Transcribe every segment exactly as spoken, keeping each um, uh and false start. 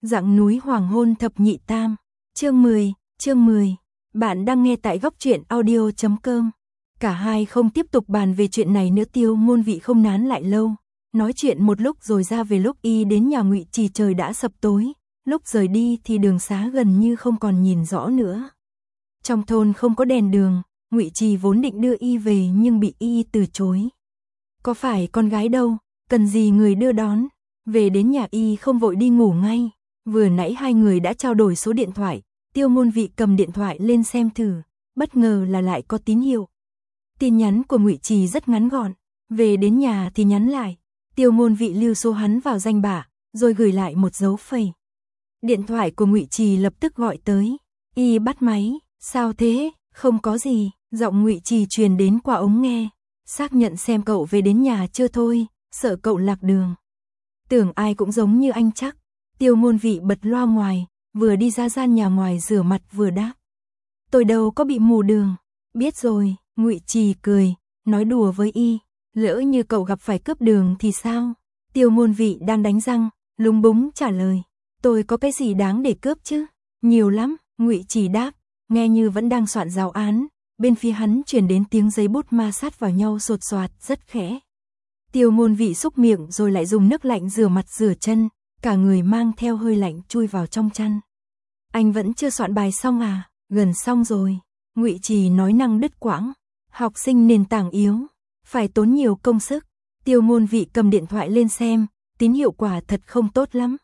Dặng núi hoàng hôn thập nhị tam. Chương mười, chương mười. Bạn đang nghe tại góc truyện audio chấm com. Cả hai không tiếp tục bàn về chuyện này nữa, Tiêu Ngôn Vị không nán lại lâu, nói chuyện một lúc rồi ra về. Lúc y đến nhà Ngụy Trì trời đã sập tối, lúc rời đi thì đường xá gần như không còn nhìn rõ nữa. Trong thôn không có đèn đường, Ngụy Trì vốn định đưa y về nhưng bị y từ chối. Có phải con gái đâu, cần gì người đưa đón. Về đến nhà y không vội đi ngủ ngay, vừa nãy hai người đã trao đổi số điện thoại. Tiêu Ngôn Vị cầm điện thoại lên xem thử, bất ngờ là lại có tín hiệu. Tin nhắn của Ngụy Trì rất ngắn gọn, về đến nhà thì nhắn lại. Tiêu Ngôn Vị lưu số hắn vào danh bạ, rồi gửi lại một dấu phẩy. Điện thoại của Ngụy Trì lập tức gọi tới, y bắt máy. Sao thế? Không có gì, giọng Ngụy Trì truyền đến qua ống nghe. Xác nhận xem cậu về đến nhà chưa thôi, sợ cậu lạc đường. Tưởng ai cũng giống như anh chắc. Tiêu Ngôn Vị bật loa ngoài, vừa đi ra gian nhà ngoài rửa mặt vừa đáp. Tôi đâu có bị mù đường. Biết rồi, Ngụy Trì cười, nói đùa với y. Lỡ như cậu gặp phải cướp đường thì sao? Tiêu Ngôn Vị đang đánh răng, lúng búng trả lời. Tôi có cái gì đáng để cướp chứ? Nhiều lắm, Ngụy Trì đáp, nghe như vẫn đang soạn giáo án. Bên phía hắn truyền đến tiếng giấy bút ma sát vào nhau sột soạt rất khẽ. Tiêu Ngôn Vị xúc miệng rồi lại dùng nước lạnh rửa mặt rửa chân, cả người mang theo hơi lạnh chui vào trong chăn. Anh vẫn chưa soạn bài xong à? Gần xong rồi, Ngụy Trì nói năng đứt quãng. Học sinh nền tảng yếu, phải tốn nhiều công sức. Tiêu Ngôn Vị cầm điện thoại lên xem, tín hiệu quả thật không tốt lắm.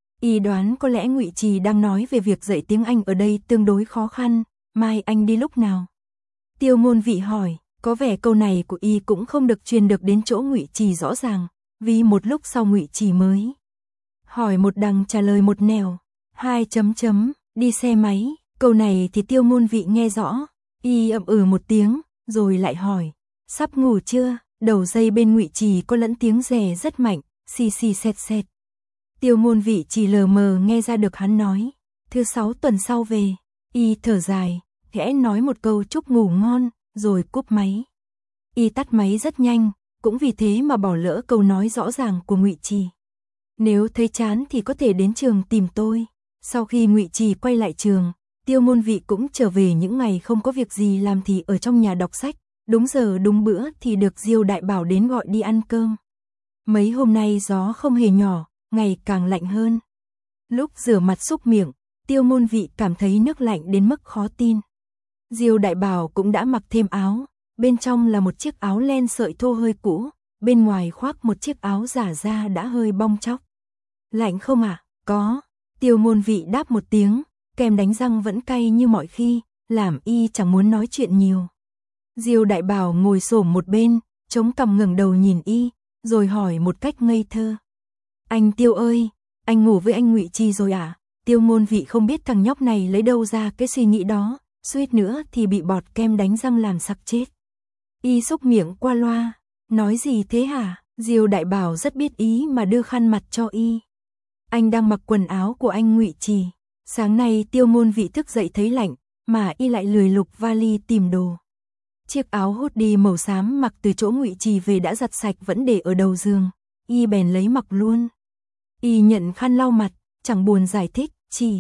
Y đoán có lẽ Ngụy Trì đang nói về việc dạy tiếng Anh ở đây tương đối khó khăn. Mai anh đi lúc nào? Tiêu Ngôn Vị hỏi, có vẻ câu này của y cũng không được truyền được đến chỗ Ngụy Trì rõ ràng, vì một lúc sau Ngụy Trì mới hỏi một đằng trả lời một nẻo. Hai chấm chấm, đi xe máy. Câu này thì Tiêu Ngôn Vị nghe rõ. Y ậm ừ một tiếng, rồi lại hỏi, sắp ngủ chưa? Đầu dây bên Ngụy Trì có lẫn tiếng rè rất mạnh, xì xì xẹt xẹt. Tiêu Ngôn Vị chỉ lờ mờ nghe ra được hắn nói, thứ sáu tuần sau về. Y thở dài, khẽ nói một câu chúc ngủ ngon, rồi cúp máy. Y tắt máy rất nhanh, cũng vì thế mà bỏ lỡ câu nói rõ ràng của Ngụy Trì. Nếu thấy chán thì có thể đến trường tìm tôi. Sau khi Ngụy Trì quay lại trường, Tiêu Ngôn Vị cũng trở về. Những ngày không có việc gì làm thì ở trong nhà đọc sách, đúng giờ đúng bữa thì được Diêu Đại Bảo đến gọi đi ăn cơm. Mấy hôm nay gió không hề nhỏ, ngày càng lạnh hơn. Lúc rửa mặt xúc miệng, Tiêu Ngôn Vị cảm thấy nước lạnh đến mức khó tin. Diêu Đại Bảo cũng đã mặc thêm áo, bên trong là một chiếc áo len sợi thô hơi cũ, bên ngoài khoác một chiếc áo giả da đã hơi bong tróc. Lạnh không ạ? À? Có. Tiêu Ngôn Vị đáp một tiếng, kem đánh răng vẫn cay như mọi khi, làm y chẳng muốn nói chuyện nhiều. Diêu Đại Bảo ngồi xổm một bên, chống cằm ngẩng đầu nhìn y, rồi hỏi một cách ngây thơ. Anh Tiêu ơi, anh ngủ với anh Ngụy Trì rồi à? Tiêu Ngôn Vị không biết thằng nhóc này lấy đâu ra cái suy nghĩ đó, suýt nữa thì bị bọt kem đánh răng làm sặc chết. Y xúc miệng qua loa, nói gì thế hả? Diêu Đại Bảo rất biết ý mà đưa khăn mặt cho y. Anh đang mặc quần áo của anh Ngụy Trì. Sáng nay Tiêu Ngôn Vị thức dậy thấy lạnh, mà y lại lười lục vali tìm đồ. Chiếc áo hoodie màu xám mặc từ chỗ Ngụy Trì về đã giặt sạch vẫn để ở đầu giường, y bèn lấy mặc luôn. Y nhận khăn lau mặt, chẳng buồn giải thích, chỉ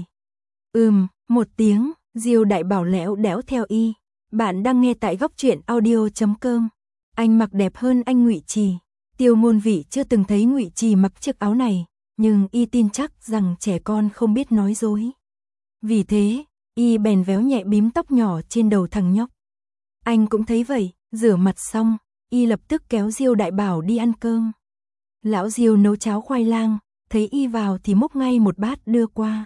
ừm, một tiếng. Diêu Đại Bảo lẽo đẽo theo y. Bạn đang nghe tại góc truyện audio chấm com. Anh mặc đẹp hơn anh Ngụy Trì. Tiêu Ngôn Vị chưa từng thấy Ngụy Trì mặc chiếc áo này, nhưng y tin chắc rằng trẻ con không biết nói dối. Vì thế, y bèn véo nhẹ bím tóc nhỏ trên đầu thằng nhóc. Anh cũng thấy vậy, rửa mặt xong, y lập tức kéo Diêu Đại Bảo đi ăn cơm. Lão Diêu nấu cháo khoai lang, thấy y vào thì múc ngay một bát đưa qua.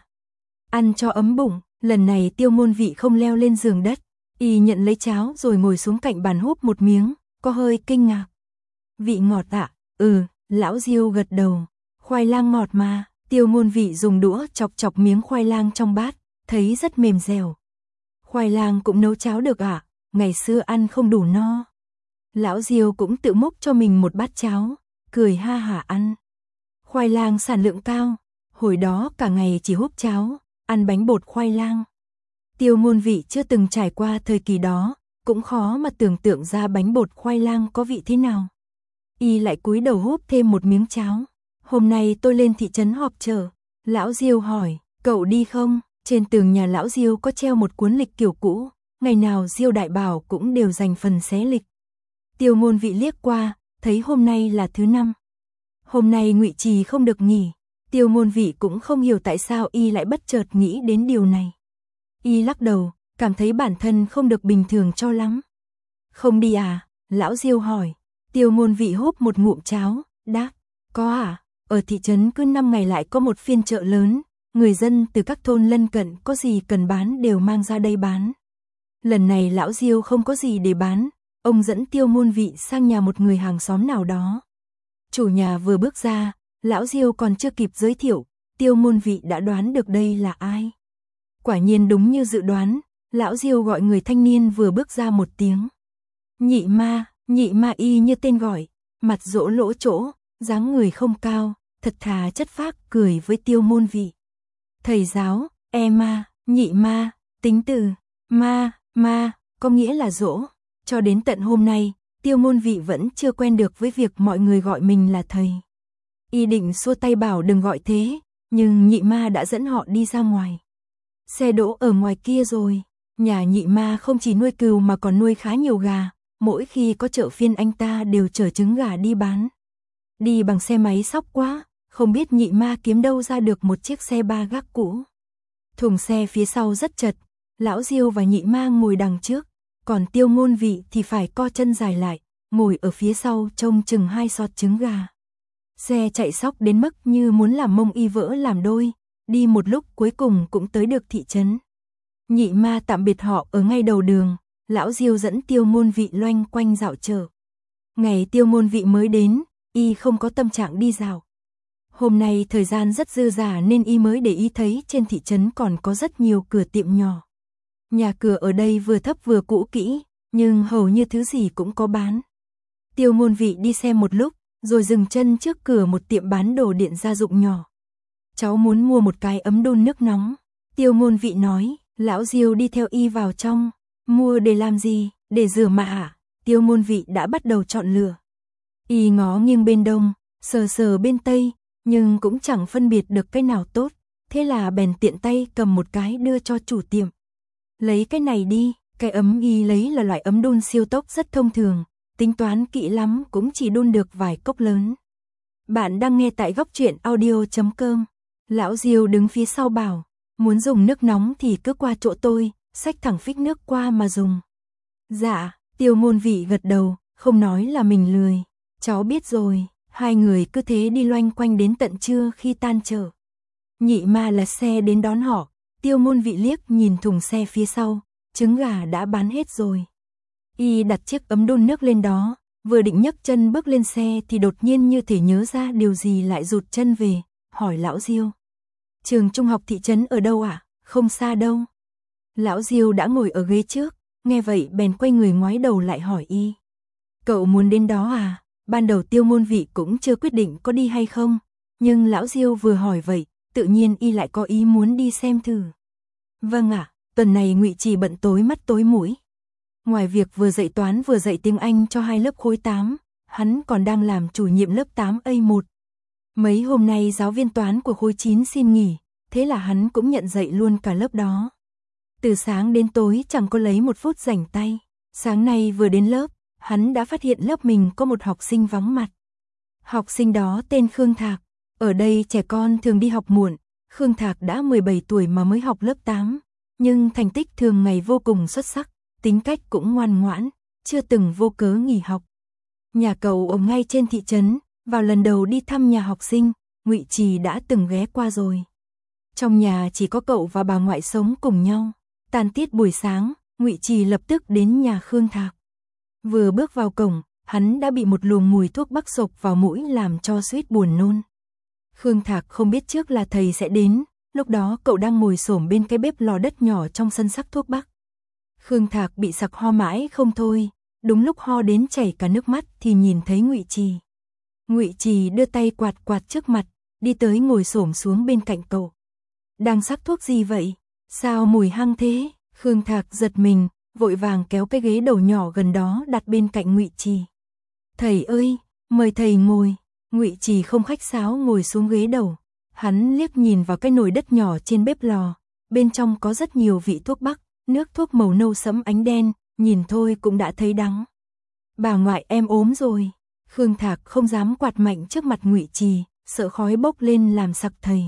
Ăn cho ấm bụng. Lần này Tiêu Ngôn Vị không leo lên giường đất, y nhận lấy cháo rồi ngồi xuống cạnh bàn húp một miếng, có hơi kinh ngạc. Vị ngọt ạ? À? Ừ, lão Diêu gật đầu. Khoai lang ngọt mà. Tiêu Ngôn Vị dùng đũa chọc chọc miếng khoai lang trong bát, thấy rất mềm dẻo. Khoai lang cũng nấu cháo được ạ? À? Ngày xưa ăn không đủ no. Lão Diêu cũng tự múc cho mình một bát cháo, cười ha hả ăn. Khoai lang sản lượng cao, hồi đó cả ngày chỉ húp cháo, ăn bánh bột khoai lang. Tiêu Ngôn Vị chưa từng trải qua thời kỳ đó, cũng khó mà tưởng tượng ra bánh bột khoai lang có vị thế nào. Y lại cúi đầu húp thêm một miếng cháo. Hôm nay tôi lên thị trấn họp chợ, Lão Diêu hỏi, cậu đi không? Trên tường nhà lão Diêu có treo một cuốn lịch kiểu cũ, ngày nào Diêu đại bảo cũng đều dành phần xé lịch. Tiêu Ngôn Vị liếc qua, thấy hôm nay là thứ năm. Hôm nay Ngụy Trì không được nghỉ, Tiêu Ngôn Vị cũng không hiểu tại sao y lại bất chợt nghĩ đến điều này. Y lắc đầu, cảm thấy bản thân không được bình thường cho lắm. Không đi à? Lão Diêu hỏi. Tiêu Ngôn Vị húp một ngụm cháo, đáp, có à, ở thị trấn cứ năm ngày lại có một phiên chợ lớn, người dân từ các thôn lân cận có gì cần bán đều mang ra đây bán. Lần này lão Diêu không có gì để bán, ông dẫn Tiêu Ngôn Vị sang nhà một người hàng xóm nào đó. Chủ nhà vừa bước ra, lão Diêu còn chưa kịp giới thiệu, Tiêu Ngôn Vị đã đoán được đây là ai. Quả nhiên đúng như dự đoán, lão Diêu gọi người thanh niên vừa bước ra một tiếng. Nhị ma, nhị ma y như tên gọi, mặt rỗ lỗ chỗ, dáng người không cao, thật thà chất phác cười với Tiêu Ngôn Vị. Thầy giáo, e ma, nhị ma, tính từ, ma, ma, có nghĩa là dỗ. Cho đến tận hôm nay, Tiêu Ngôn Vị vẫn chưa quen được với việc mọi người gọi mình là thầy. Y định xua tay bảo đừng gọi thế, nhưng nhị ma đã dẫn họ đi ra ngoài. Xe đỗ ở ngoài kia rồi, nhà nhị ma không chỉ nuôi cừu mà còn nuôi khá nhiều gà, mỗi khi có chợ phiên anh ta đều chở trứng gà đi bán. Đi bằng xe máy sóc quá, không biết nhị ma kiếm đâu ra được một chiếc xe ba gác cũ. Thùng xe phía sau rất chật, lão Diêu và nhị ma ngồi đằng trước, còn Tiêu Ngôn Vị thì phải co chân dài lại, ngồi ở phía sau trông chừng hai sọt trứng gà. Xe chạy xóc đến mức như muốn làm mông y vỡ làm đôi, đi một lúc cuối cùng cũng tới được thị trấn. Nhị ma tạm biệt họ ở ngay đầu đường, lão Diêu dẫn Tiêu Ngôn Vị loanh quanh dạo chợ. Ngày Tiêu Ngôn Vị mới đến, y không có tâm trạng đi dạo. Hôm nay thời gian rất dư dả nên y mới để ý thấy trên thị trấn còn có rất nhiều cửa tiệm nhỏ. Nhà cửa ở đây vừa thấp vừa cũ kỹ, nhưng hầu như thứ gì cũng có bán. Tiêu Ngôn Vị đi xem một lúc, rồi dừng chân trước cửa một tiệm bán đồ điện gia dụng nhỏ. Cháu muốn mua một cái ấm đun nước nóng. Tiêu Ngôn Vị nói, lão Diêu đi theo y vào trong. Mua để làm gì? Để rửa mà hả? Tiêu Ngôn Vị đã bắt đầu chọn lựa. Y ngó nghiêng bên đông, sờ sờ bên tây, nhưng cũng chẳng phân biệt được cái nào tốt. Thế là bèn tiện tay cầm một cái đưa cho chủ tiệm. Lấy cái này đi, cái ấm y lấy là loại ấm đun siêu tốc rất thông thường, tính toán kỹ lắm cũng chỉ đun được vài cốc lớn. Bạn đang nghe tại góc truyện audio chấm com. Lão Diêu đứng phía sau bảo, muốn dùng nước nóng thì cứ qua chỗ tôi, xách thẳng phích nước qua mà dùng. Dạ, Tiêu Ngôn Vị gật đầu, không nói là mình lười. Cháu biết rồi, hai người cứ thế đi loanh quanh đến tận trưa khi tan chợ. Nhị ma là xe đến đón họ, Tiêu Ngôn Vị liếc nhìn thùng xe phía sau, trứng gà đã bán hết rồi. Y đặt chiếc ấm đun nước lên đó, vừa định nhấc chân bước lên xe thì đột nhiên như thể nhớ ra điều gì lại rụt chân về, hỏi lão Diêu. Trường trung học thị trấn ở đâu ạ? À? Không xa đâu. Lão Diêu đã ngồi ở ghế trước, nghe vậy bèn quay người ngoái đầu lại hỏi y. Cậu muốn đến đó à? Ban đầu Tiêu Ngôn Vị cũng chưa quyết định có đi hay không, nhưng lão Diêu vừa hỏi vậy, tự nhiên y lại có ý muốn đi xem thử. Vâng ạ, à, tuần này Ngụy Trì bận tối mắt tối mũi. Ngoài việc vừa dạy toán vừa dạy tiếng Anh cho hai lớp khối tám, hắn còn đang làm chủ nhiệm lớp tám A một. Mấy hôm nay giáo viên toán của khối chín xin nghỉ, thế là hắn cũng nhận dạy luôn cả lớp đó. Từ sáng đến tối chẳng có lấy một phút rảnh tay. Sáng nay vừa đến lớp, hắn đã phát hiện lớp mình có một học sinh vắng mặt. Học sinh đó tên Khương Thạc. Ở đây trẻ con thường đi học muộn, Khương Thạc đã mười bảy tuổi mà mới học lớp tám, nhưng thành tích thường ngày vô cùng xuất sắc, tính cách cũng ngoan ngoãn, chưa từng vô cớ nghỉ học. Nhà cậu ở ngay trên thị trấn, vào lần đầu đi thăm nhà học sinh, Ngụy Trì đã từng ghé qua rồi. Trong nhà chỉ có cậu và bà ngoại sống cùng nhau. Tan tiết buổi sáng, Ngụy Trì lập tức đến nhà Khương Thạc. Vừa bước vào cổng, hắn đã bị một luồng mùi thuốc bắc sộc vào mũi làm cho suýt buồn nôn. Khương Thạc không biết trước là thầy sẽ đến, lúc đó cậu đang ngồi xổm bên cái bếp lò đất nhỏ trong sân sắc thuốc bắc. Khương Thạc bị sặc ho mãi không thôi, đúng lúc ho đến chảy cả nước mắt thì nhìn thấy Ngụy Trì. Ngụy Trì đưa tay quạt quạt trước mặt, đi tới ngồi xổm xuống bên cạnh cậu. Đang sắc thuốc gì vậy? Sao mùi hăng thế? Khương Thạc giật mình, vội vàng kéo cái ghế đầu nhỏ gần đó đặt bên cạnh Ngụy Trì. Thầy ơi, mời thầy ngồi. Ngụy Trì không khách sáo ngồi xuống ghế đầu. Hắn liếc nhìn vào cái nồi đất nhỏ trên bếp lò, bên trong có rất nhiều vị thuốc bắc, nước thuốc màu nâu sẫm ánh đen, nhìn thôi cũng đã thấy đắng. Bà ngoại em ốm rồi. Khương Thạc không dám quạt mạnh trước mặt Ngụy Trì, sợ khói bốc lên làm sặc thầy.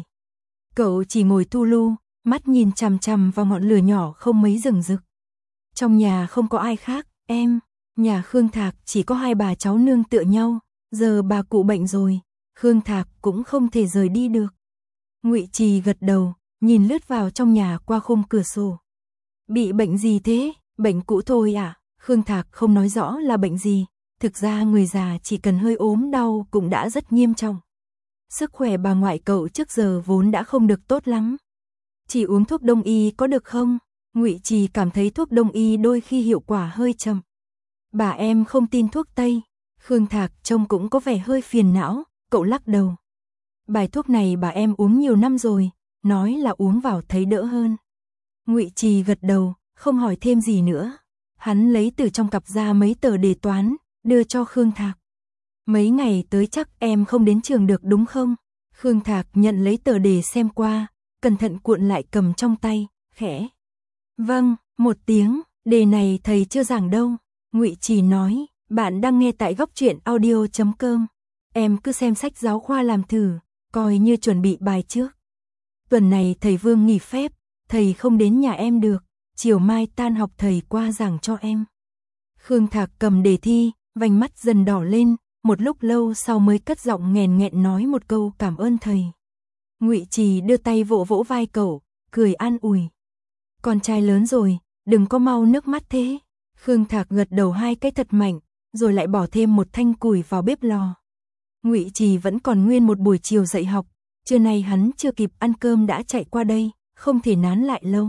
Cậu chỉ ngồi tu lu, mắt nhìn chằm chằm vào ngọn lửa nhỏ không mấy rừng rực. Trong nhà không có ai khác, em, nhà Khương Thạc chỉ có hai bà cháu nương tựa nhau, giờ bà cụ bệnh rồi, Khương Thạc cũng không thể rời đi được. Ngụy Trì gật đầu, nhìn lướt vào trong nhà qua khung cửa sổ. Bị bệnh gì thế? Bệnh cũ thôi à? Khương Thạc không nói rõ là bệnh gì, thực ra người già chỉ cần hơi ốm đau cũng đã rất nghiêm trọng. Sức khỏe bà ngoại cậu trước giờ vốn đã không được tốt lắm. Chỉ uống thuốc đông y có được không? Ngụy Trì cảm thấy thuốc đông y đôi khi hiệu quả hơi chậm. Bà em không tin thuốc Tây. Khương Thạc trông cũng có vẻ hơi phiền não, cậu lắc đầu. Bài thuốc này bà em uống nhiều năm rồi, nói là uống vào thấy đỡ hơn. Ngụy Trì gật đầu, không hỏi thêm gì nữa. Hắn lấy từ trong cặp ra mấy tờ đề toán, đưa cho Khương Thạc. Mấy ngày tới chắc em không đến trường được đúng không? Khương Thạc nhận lấy tờ đề xem qua, cẩn thận cuộn lại cầm trong tay, khẽ. Vâng, một tiếng, đề này thầy chưa giảng đâu. Ngụy Trì nói, bạn đang nghe tại góc truyện audio chấm com. Em cứ xem sách giáo khoa làm thử, coi như chuẩn bị bài trước. Tuần này thầy Vương nghỉ phép, thầy không đến nhà em được, chiều mai tan học thầy qua giảng cho em. Khương Thạc cầm đề thi, vành mắt dần đỏ lên, một lúc lâu sau mới cất giọng nghèn nghẹn nói một câu cảm ơn thầy. Ngụy Trì đưa tay vỗ vỗ vai cậu, cười an ủi. Con trai lớn rồi, đừng có mau nước mắt thế. Khương Thạc gật đầu hai cái thật mạnh, rồi lại bỏ thêm một thanh củi vào bếp lò. Ngụy Trì vẫn còn nguyên một buổi chiều dạy học, trưa nay hắn chưa kịp ăn cơm đã chạy qua đây, không thể nán lại lâu.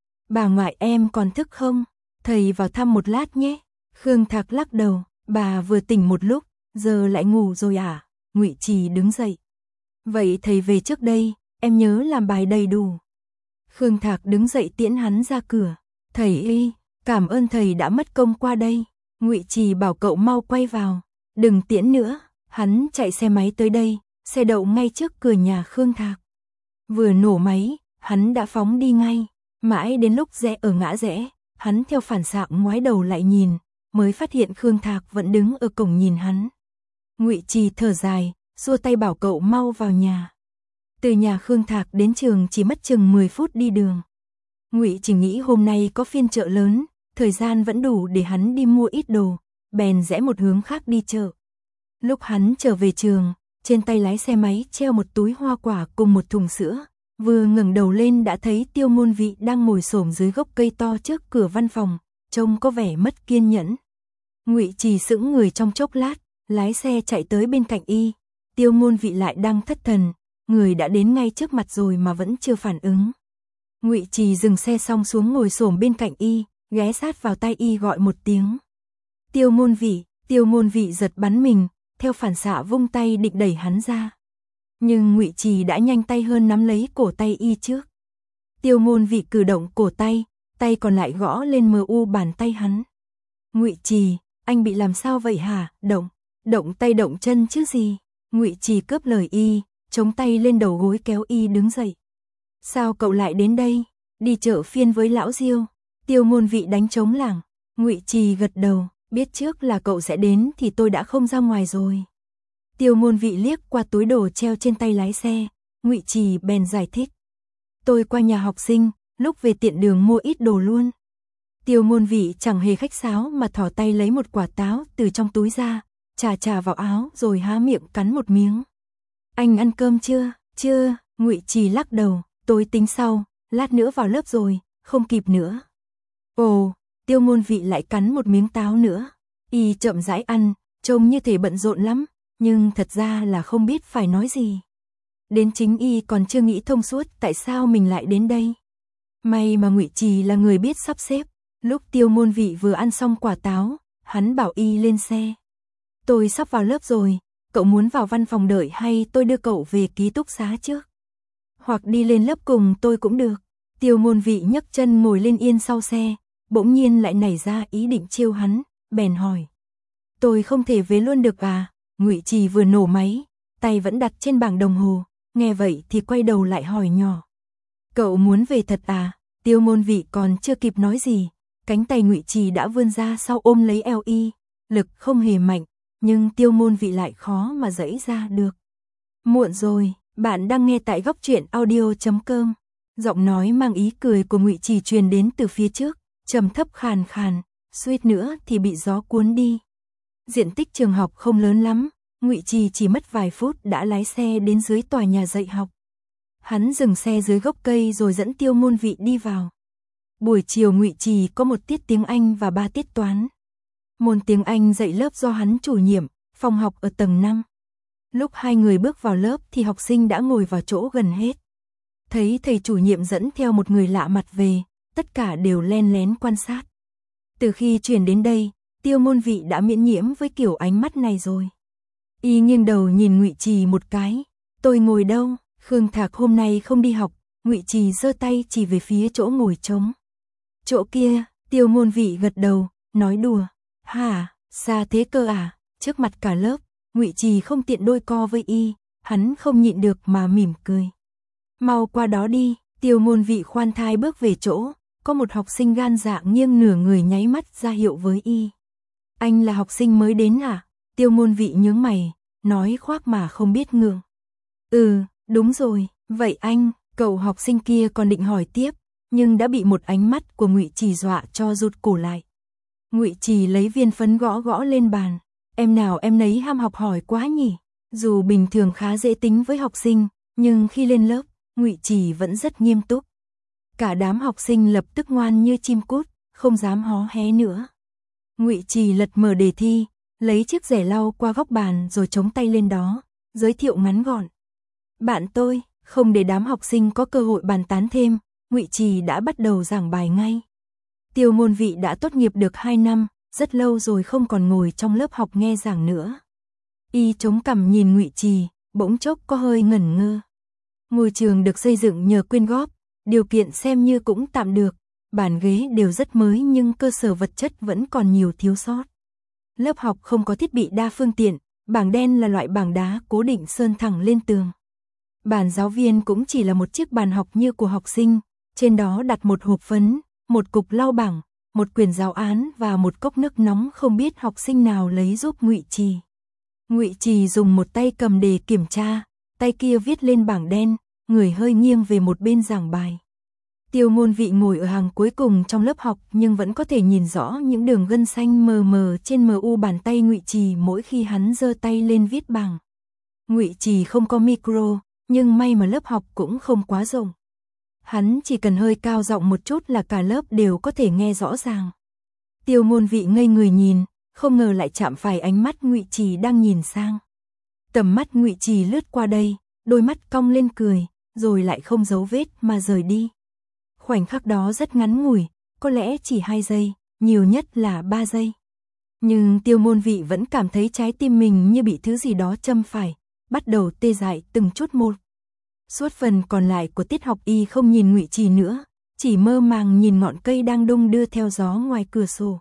Bà ngoại em còn thức không? Thầy vào thăm một lát nhé. Khương Thạc lắc đầu, bà vừa tỉnh một lúc, giờ lại ngủ rồi à? Ngụy Trì đứng dậy. Vậy thầy về trước đây, em nhớ làm bài đầy đủ. Khương Thạc đứng dậy tiễn hắn ra cửa. Thầy ơi, cảm ơn thầy đã mất công qua đây. Ngụy Trì bảo cậu mau quay vào, đừng tiễn nữa. Hắn chạy xe máy tới đây, xe đậu ngay trước cửa nhà Khương Thạc. Vừa nổ máy, hắn đã phóng đi ngay. Mãi đến lúc rẽ ở ngã rẽ, hắn theo phản xạ ngoái đầu lại nhìn, mới phát hiện Khương Thạc vẫn đứng ở cổng nhìn hắn. Ngụy Trì thở dài, xua tay bảo cậu mau vào nhà. Từ nhà Khương Thạc đến trường chỉ mất chừng mười phút đi đường. Ngụy chỉ nghĩ hôm nay có phiên chợ lớn, thời gian vẫn đủ để hắn đi mua ít đồ, bèn rẽ một hướng khác đi chợ. Lúc hắn trở về trường, trên tay lái xe máy treo một túi hoa quả cùng một thùng sữa, vừa ngẩng đầu lên đã thấy Tiêu Ngôn Vị đang ngồi xổm dưới gốc cây to trước cửa văn phòng, trông có vẻ mất kiên nhẫn. Ngụy Trì sững người trong chốc lát, lái xe chạy tới bên cạnh y. Tiêu Ngôn Vị lại đang thất thần, người đã đến ngay trước mặt rồi mà vẫn chưa phản ứng. Ngụy Trì dừng xe xong xuống ngồi xổm bên cạnh y, ghé sát vào tai y gọi một tiếng. Tiêu Ngôn Vị. Tiêu Ngôn Vị giật bắn mình, theo phản xạ vung tay định đẩy hắn ra. Nhưng Ngụy Trì đã nhanh tay hơn nắm lấy cổ tay y trước. Tiêu Ngôn Vị cử động cổ tay, tay còn lại gõ lên mờ u bàn tay hắn. Ngụy Trì, anh bị làm sao vậy hả? Động, động tay động chân chứ gì? Ngụy Trì cướp lời y, chống tay lên đầu gối kéo y đứng dậy. Sao cậu lại đến đây? Đi chợ phiên với lão Diêu. Tiêu Ngôn Vị đánh trống lảng. Ngụy Trì gật đầu, biết trước là cậu sẽ đến thì tôi đã không ra ngoài rồi. Tiêu Ngôn Vị liếc qua túi đồ treo trên tay lái xe, Ngụy Trì bèn giải thích. Tôi qua nhà học sinh, lúc về tiện đường mua ít đồ luôn. Tiêu Ngôn Vị chẳng hề khách sáo mà thỏ tay lấy một quả táo từ trong túi ra, chà chà vào áo rồi há miệng cắn một miếng. Anh ăn cơm chưa? Chưa, Ngụy Trì lắc đầu, tôi tính sau, lát nữa vào lớp rồi, không kịp nữa. Ồ, Tiêu Ngôn Vị lại cắn một miếng táo nữa. Y chậm rãi ăn, trông như thể bận rộn lắm, nhưng thật ra là không biết phải nói gì. Đến chính y còn chưa nghĩ thông suốt tại sao mình lại đến đây. May mà Ngụy Trì là người biết sắp xếp. Lúc Tiêu Ngôn Vị vừa ăn xong quả táo, hắn bảo y lên xe. Tôi sắp vào lớp rồi, cậu muốn vào văn phòng đợi hay tôi đưa cậu về ký túc xá trước? Hoặc đi lên lớp cùng tôi cũng được. Tiêu Ngôn Vị nhấc chân ngồi lên yên sau xe, bỗng nhiên lại nảy ra ý định trêu hắn, bèn hỏi. Tôi không thể về luôn được à? Ngụy Trì vừa nổ máy, tay vẫn đặt trên bảng đồng hồ, nghe vậy thì quay đầu lại hỏi nhỏ. Cậu muốn về thật à? Tiêu Môn Vị còn chưa kịp nói gì, cánh tay Ngụy Trì đã vươn ra sau ôm lấy eo y, lực không hề mạnh, nhưng Tiêu Môn Vị lại khó mà giãy ra được. Muộn rồi, bạn đang nghe tại góc truyện audio chấm com. Giọng nói mang ý cười của Ngụy Trì truyền đến từ phía trước, trầm thấp khàn khàn, suýt nữa thì bị gió cuốn đi. Diện tích trường học không lớn lắm, Ngụy Trì chỉ mất vài phút đã lái xe đến dưới tòa nhà dạy học. Hắn dừng xe dưới gốc cây rồi dẫn Tiêu Môn Vị đi vào. Buổi chiều Ngụy Trì có một tiết tiếng Anh và ba tiết toán. Môn tiếng Anh dạy lớp do hắn chủ nhiệm, phòng học ở tầng năm. Lúc hai người bước vào lớp thì học sinh đã ngồi vào chỗ gần hết. Thấy thầy chủ nhiệm dẫn theo một người lạ mặt về, tất cả đều len lén quan sát. Từ khi chuyển đến đây, Tiêu Môn Vị đã miễn nhiễm với kiểu ánh mắt này rồi. Y nghiêng đầu nhìn Ngụy Trì một cái. Tôi ngồi đâu? Khương Thạc hôm nay không đi học. Ngụy Trì giơ tay chỉ về phía chỗ ngồi trống. Chỗ kia, Tiêu Môn Vị gật đầu, nói đùa. Hả, xa thế cơ à? Trước mặt cả lớp, Ngụy Trì không tiện đôi co với y, hắn không nhịn được mà mỉm cười. Mau qua đó đi. Tiêu Môn Vị khoan thai bước về chỗ, có một học sinh gan dạ nghiêng nửa người nháy mắt ra hiệu với y. Anh là học sinh mới đến à? Tiêu Môn Vị nhướng mày, nói khoác mà không biết ngượng. Ừ, đúng rồi, vậy anh, cậu học sinh kia còn định hỏi tiếp, nhưng đã bị một ánh mắt của Ngụy Trì dọa cho rụt cổ lại. Ngụy Trì lấy viên phấn gõ gõ lên bàn, em nào em nấy ham học hỏi quá nhỉ. Dù bình thường khá dễ tính với học sinh, nhưng khi lên lớp, Ngụy Trì vẫn rất nghiêm túc. Cả đám học sinh lập tức ngoan như chim cút, không dám hó hé nữa. Ngụy Trì lật mở đề thi, lấy chiếc rẻ lau qua góc bàn rồi chống tay lên đó, giới thiệu ngắn gọn. Bạn tôi, không để đám học sinh có cơ hội bàn tán thêm, Ngụy Trì đã bắt đầu giảng bài ngay. Tiêu Môn Vị đã tốt nghiệp được hai năm, rất lâu rồi không còn ngồi trong lớp học nghe giảng nữa. Y chống cằm nhìn Ngụy Trì, bỗng chốc có hơi ngẩn ngơ. Ngôi trường được xây dựng nhờ quyên góp, điều kiện xem như cũng tạm được, bàn ghế đều rất mới nhưng cơ sở vật chất vẫn còn nhiều thiếu sót. Lớp học không có thiết bị đa phương tiện, bảng đen là loại bảng đá cố định sơn thẳng lên tường. Bàn giáo viên cũng chỉ là một chiếc bàn học như của học sinh, trên đó đặt một hộp phấn, một cục lau bảng, một quyển giáo án và một cốc nước nóng không biết học sinh nào lấy giúp Ngụy Trì. Ngụy Trì dùng một tay cầm đề kiểm tra, tay kia viết lên bảng đen, người hơi nghiêng về một bên giảng bài. Tiêu Môn Vị ngồi ở hàng cuối cùng trong lớp học nhưng vẫn có thể nhìn rõ những đường gân xanh mờ mờ trên mờ u bàn tay Ngụy Trì mỗi khi hắn giơ tay lên viết bảng. Ngụy Trì không có micro, nhưng may mà lớp học cũng không quá rộng. Hắn chỉ cần hơi cao giọng một chút là cả lớp đều có thể nghe rõ ràng. Tiêu Môn Vị ngây người nhìn, không ngờ lại chạm phải ánh mắt Ngụy Trì đang nhìn sang. Tầm mắt Ngụy Trì lướt qua đây, đôi mắt cong lên cười, rồi lại không giấu vết mà rời đi. Khoảnh khắc đó rất ngắn ngủi, có lẽ chỉ hai giây, nhiều nhất là ba giây. Nhưng Tiêu Môn Vị vẫn cảm thấy trái tim mình như bị thứ gì đó châm phải, bắt đầu tê dại từng chút một. Suốt phần còn lại của tiết học y không nhìn Ngụy Trì nữa, chỉ mơ màng nhìn ngọn cây đang đung đưa theo gió ngoài cửa sổ.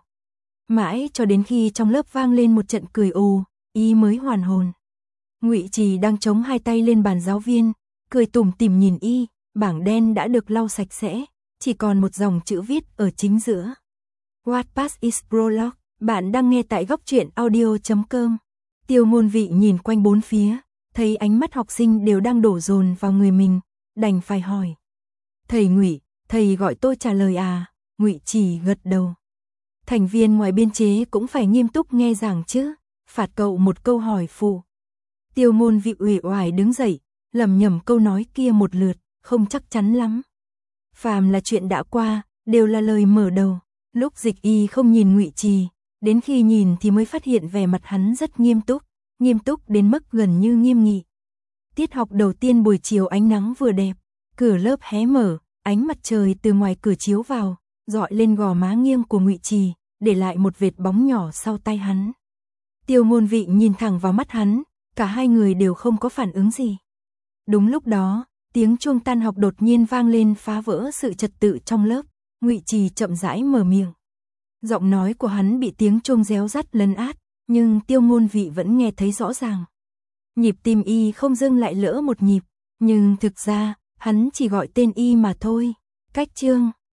Mãi cho đến khi trong lớp vang lên một trận cười ồ, y mới hoàn hồn. Ngụy Trì đang chống hai tay lên bàn giáo viên, cười tủm tỉm nhìn y, bảng đen đã được lau sạch sẽ, chỉ còn một dòng chữ viết ở chính giữa. What past is prologue, bạn đang nghe tại góc truyện audio chấm com. Tiêu Môn Vị nhìn quanh bốn phía, thấy ánh mắt học sinh đều đang đổ dồn vào người mình, đành phải hỏi. Thầy Ngụy, thầy gọi tôi trả lời à? Ngụy Trì gật đầu. Thành viên ngoài biên chế cũng phải nghiêm túc nghe giảng chứ, phạt cậu một câu hỏi phụ. Tiêu Môn Vị uể oải đứng dậy, lẩm nhẩm câu nói kia một lượt, không chắc chắn lắm. Phàm là chuyện đã qua, đều là lời mở đầu. Lúc Dịch Y không nhìn Ngụy Trì, đến khi nhìn thì mới phát hiện vẻ mặt hắn rất nghiêm túc, nghiêm túc đến mức gần như nghiêm nghị. Tiết học đầu tiên buổi chiều ánh nắng vừa đẹp, cửa lớp hé mở, ánh mặt trời từ ngoài cửa chiếu vào, rọi lên gò má nghiêng của Ngụy Trì, để lại một vệt bóng nhỏ sau tay hắn. Tiêu Môn Vị nhìn thẳng vào mắt hắn, cả hai người đều không có phản ứng gì. Đúng lúc đó, tiếng chuông tan học đột nhiên vang lên phá vỡ sự trật tự trong lớp. Ngụy Trì chậm rãi mở miệng. Giọng nói của hắn bị tiếng chuông réo rắt lấn át, nhưng Tiêu Môn Vị vẫn nghe thấy rõ ràng. Nhịp tim y không dưng lại lỡ một nhịp, Nhưng thực ra, hắn chỉ gọi tên y mà thôi. Cách chương